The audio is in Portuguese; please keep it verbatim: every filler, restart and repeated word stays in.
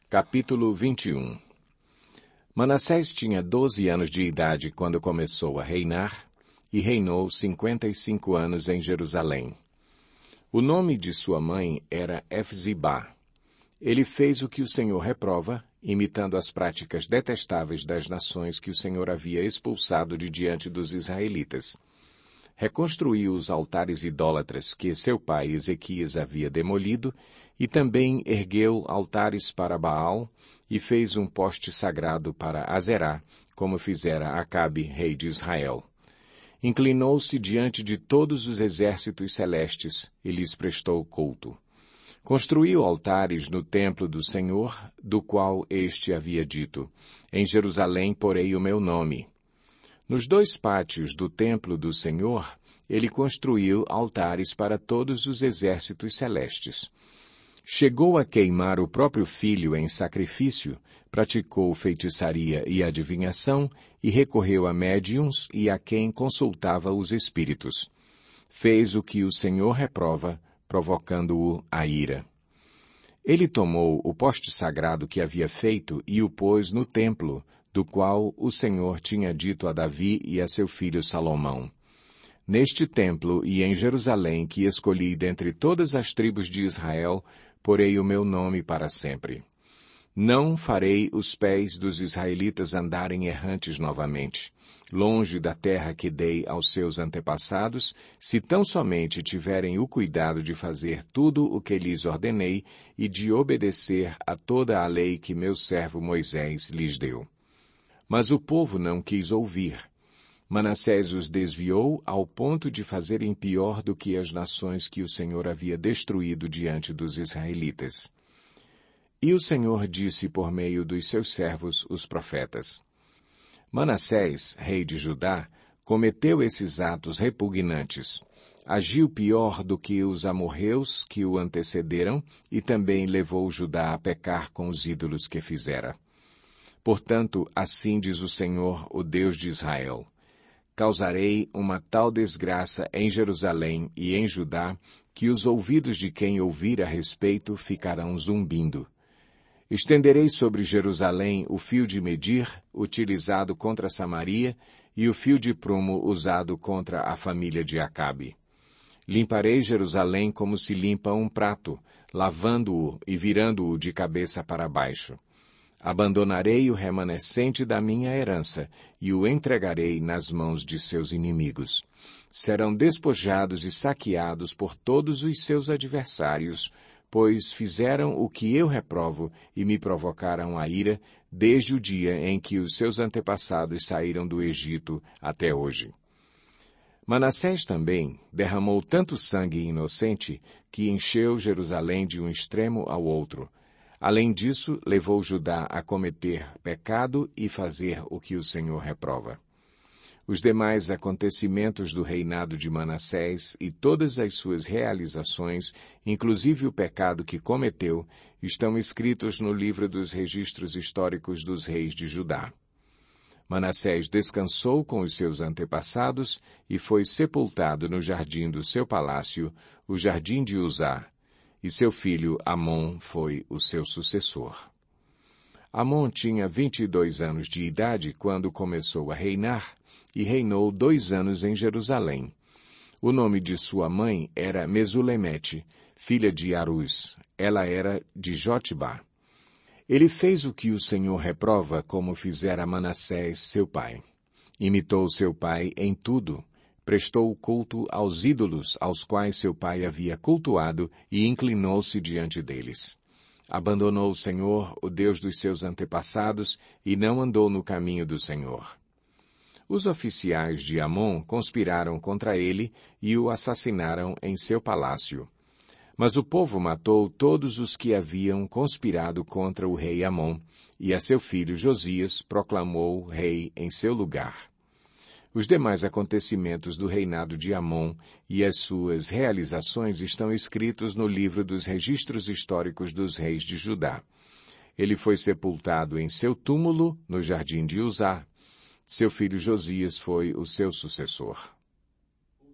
Capítulo vinte e um. Manassés tinha doze anos de idade quando começou a reinar, e reinou cinquenta e cinco anos em Jerusalém. O nome de sua mãe era Efzibá. Ele fez o que o Senhor reprova, imitando as práticas detestáveis das nações que o Senhor havia expulsado de diante dos israelitas. Reconstruiu os altares idólatras que seu pai Ezequias havia demolido, e também ergueu altares para Baal, e fez um poste sagrado para Azerá, como fizera Acabe, rei de Israel. Inclinou-se diante de todos os exércitos celestes, e lhes prestou culto. Construiu altares no templo do Senhor, do qual este havia dito: Em Jerusalém porei o meu nome. Nos dois pátios do templo do Senhor, ele construiu altares para todos os exércitos celestes. Chegou a queimar o próprio filho em sacrifício, praticou feitiçaria e adivinhação, e recorreu a médiuns e a quem consultava os espíritos. Fez o que o Senhor reprova, provocando-o à ira. Ele tomou o poste sagrado que havia feito e o pôs no templo, do qual o Senhor tinha dito a Davi e a seu filho Salomão: Neste templo e em Jerusalém, que escolhi dentre todas as tribos de Israel, porei o meu nome para sempre. Não farei os pés dos israelitas andarem errantes novamente, longe da terra que dei aos seus antepassados, se tão somente tiverem o cuidado de fazer tudo o que lhes ordenei e de obedecer a toda a lei que meu servo Moisés lhes deu. Mas o povo não quis ouvir. Manassés os desviou ao ponto de fazerem pior do que as nações que o Senhor havia destruído diante dos israelitas. E o Senhor disse por meio dos seus servos, os profetas: Manassés, rei de Judá, cometeu esses atos repugnantes. Agiu pior do que os amorreus que o antecederam e também levou Judá a pecar com os ídolos que fizera. Portanto, assim diz o Senhor, o Deus de Israel: Causarei uma tal desgraça em Jerusalém e em Judá, que os ouvidos de quem ouvir a respeito ficarão zumbindo. Estenderei sobre Jerusalém o fio de medir, utilizado contra Samaria, e o fio de prumo usado contra a família de Acabe. Limparei Jerusalém como se limpa um prato, lavando-o e virando-o de cabeça para baixo. Abandonarei o remanescente da minha herança e o entregarei nas mãos de seus inimigos. Serão despojados e saqueados por todos os seus adversários, pois fizeram o que eu reprovo e me provocaram a ira desde o dia em que os seus antepassados saíram do Egito até hoje. Manassés também derramou tanto sangue inocente que encheu Jerusalém de um extremo ao outro. Além disso, levou Judá a cometer pecado e fazer o que o Senhor reprova. Os demais acontecimentos do reinado de Manassés e todas as suas realizações, inclusive o pecado que cometeu, estão escritos no livro dos registros históricos dos reis de Judá. Manassés descansou com os seus antepassados e foi sepultado no jardim do seu palácio, o jardim de Uzá, e seu filho Amon foi o seu sucessor. Amon tinha vinte e dois anos de idade quando começou a reinar, e reinou dois anos em Jerusalém. O nome de sua mãe era Mesulemete, filha de Arus. Ela era de Jotbá. Ele fez o que o Senhor reprova, como fizera Manassés, seu pai. Imitou seu pai em tudo. Prestou culto aos ídolos aos quais seu pai havia cultuado e inclinou-se diante deles. Abandonou o Senhor, o Deus dos seus antepassados, e não andou no caminho do Senhor. Os oficiais de Amon conspiraram contra ele e o assassinaram em seu palácio. Mas o povo matou todos os que haviam conspirado contra o rei Amon, e a seu filho Josias proclamou rei em seu lugar. Os demais acontecimentos do reinado de Amon e as suas realizações estão escritos no livro dos registros históricos dos reis de Judá. Ele foi sepultado em seu túmulo no jardim de Uzá. Seu filho Josias foi o seu sucessor.